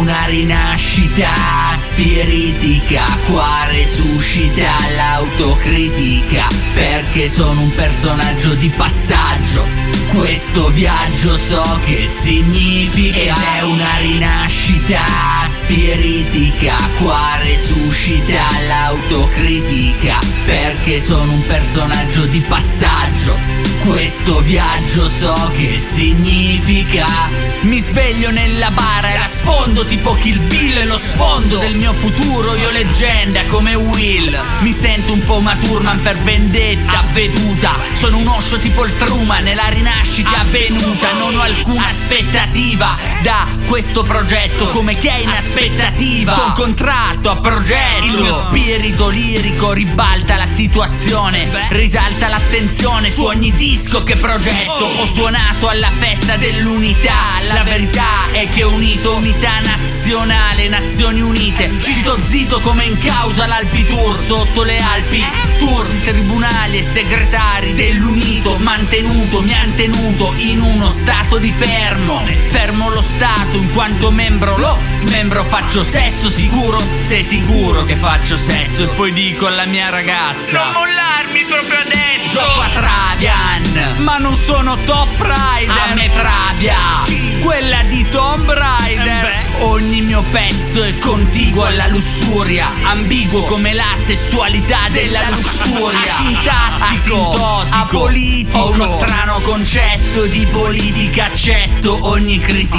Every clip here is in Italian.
una rinascita spiritica, qua resuscita l'autocritica, perché sono un personaggio di passaggio. Questo viaggio so che significa, ed è una rinascita spiritica, qua resuscita l'autocritica, perché sono un personaggio di passaggio. Questo viaggio so che significa, mi sveglio nella bara e la sfondo tipo Kill Bill, e lo sfondo del mio futuro io leggenda come Will. Mi sento un po' Maturman per vendetta avveduta, sono un oscio tipo il Truman nella rinascita avvenuta. Non ho alcuna aspettativa da questo progetto, come chi è in aspettativa con contratto a progetto. Il mio spirito lirico ribalta la situazione, risalta l'attenzione su ogni disco che progetto. Ho suonato alla festa dell'unità, la verità è che ho unito unità nazionale, Nazioni Unite. Cito Zito come in causa l'Alpi Tour, sotto le Alpi Tour, tribunali e segretari dell'unito mantenuto, mi han tenuto in uno stato di fermo lo Stato in quanto membro lo smembro. Faccio sesso sicuro, sei sicuro che faccio sesso? E poi dico alla mia ragazza: non mollarmi proprio adesso. Gioco a Travian, ma non sono Top Rider. A me Travia, quella di Tomb Raider. Ogni mio pezzo è contiguo alla lussuria, ambiguo come la sessualità della luxuria. Asintattico, apolitico, ho uno strano concetto di politica, accetto ogni critica.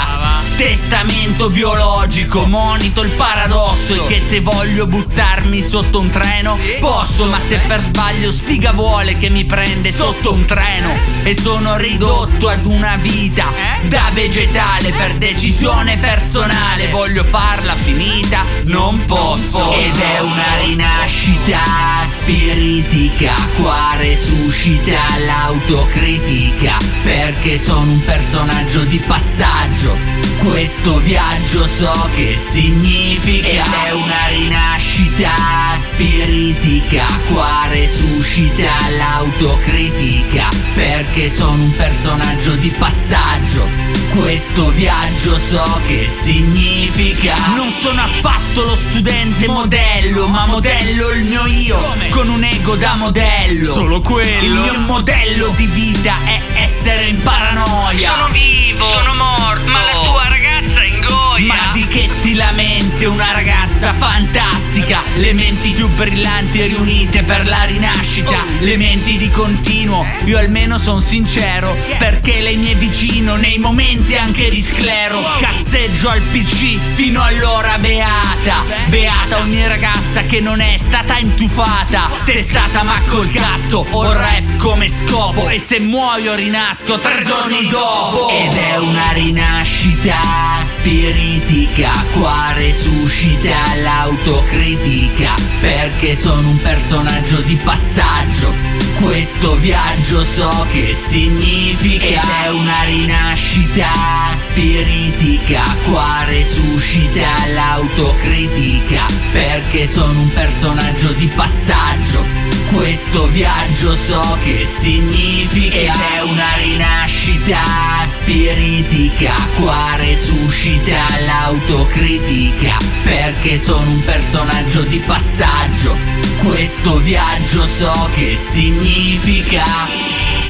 Testamento biologico, monito il paradosso, è che se voglio buttarmi sotto un treno posso, ma se per sbaglio sfiga vuole che mi prende sotto un treno e sono ridotto ad una vita da vegetale per decisione personale, voglio farla finita, non posso. Ed è una rinascita spiritica, qua resuscita l'autocritica, perché sono un personaggio di passaggio. Questo viaggio so che significa, ed è una rinascita spiritica, qua resuscita l'autocritica, perché sono un personaggio di passaggio. Questo viaggio so che significa, non sono affatto lo studente modello, ma modello il mio io, con un ego da modello. Solo quello. Il mio modello di vita è essere in paranoia. Sono vivo, sono morto, ma la tua ragazza è in goia. Ma di che ti lamenti? Una ragazza fantastica, le menti più brillanti riunite per la rinascita, le menti di continuo. Io almeno son sincero, perché lei mi è vicino nei momenti anche di sclero. Cazzeggio al PC fino all'ora beata, beata ogni ragazza che non è stata intufata, testata ma col casco. Ho il rap come scopo e se muoio rinasco 3 giorni dopo. Ed è una rinascita spiritica, qua resuscita l'autocritica, perché sono un personaggio di passaggio. Questo viaggio so che significa, ed è una rinascita spiritica, qua resuscita l'autocritica, perché sono un personaggio di passaggio. Questo viaggio so che significa, ed è una rinascita spiritica, qua resuscita l'autocritica, perché sono un personaggio di passaggio. Questo viaggio so che significa.